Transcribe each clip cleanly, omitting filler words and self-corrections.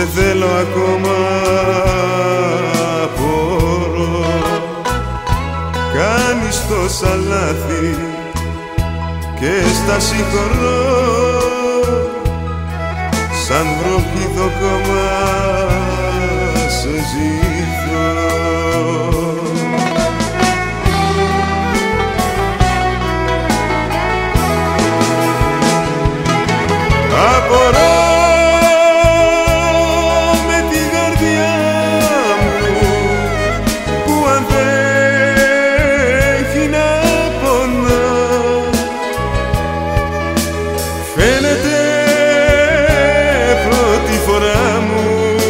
σε θέλω ακόμα, απορώ. Κάνεις τόσα λάθη και στα συγχωρώ, σαν βροχίδο κομμά σε ζητώ. Απορώ με τη καρδιά μου που αντέχει να πονά. Φαίνεται πρώτη φορά μου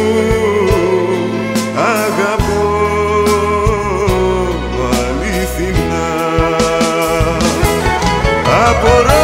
αγαπώ αληθινά. Απορώ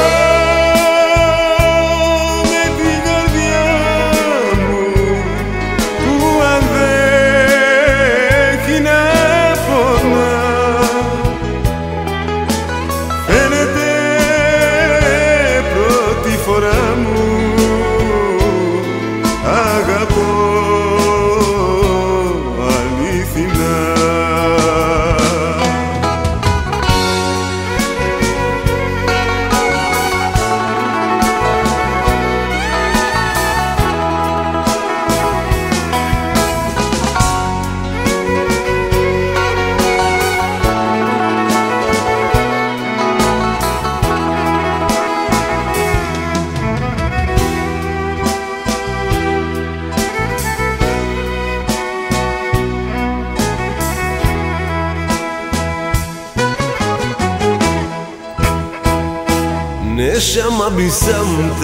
נשמה בי שמת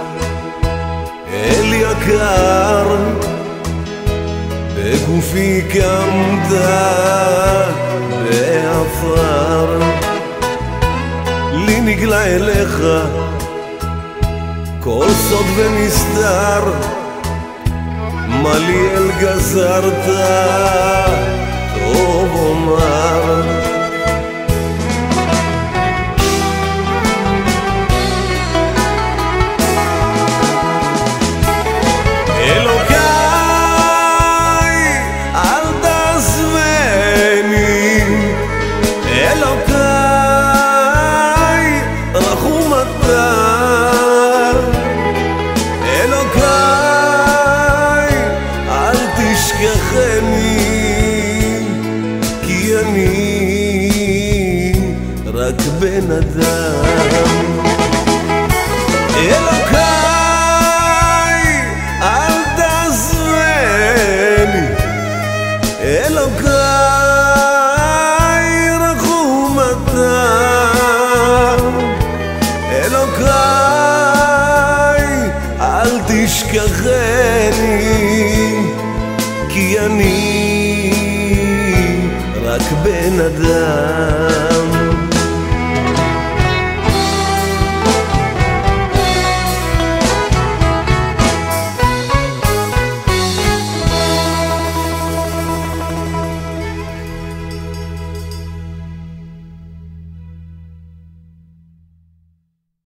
אל יקר, בגופי קמת בעפר. לי נגלה אליך כל סוד ונסתר, מה לי אל גזרת טוב אומר. כי אני רק בן אדם. אלוקיי אל תעזבני, אלוקיי רחום אתה, אלוקיי אל תשכחני, כי אני רק בן אדם.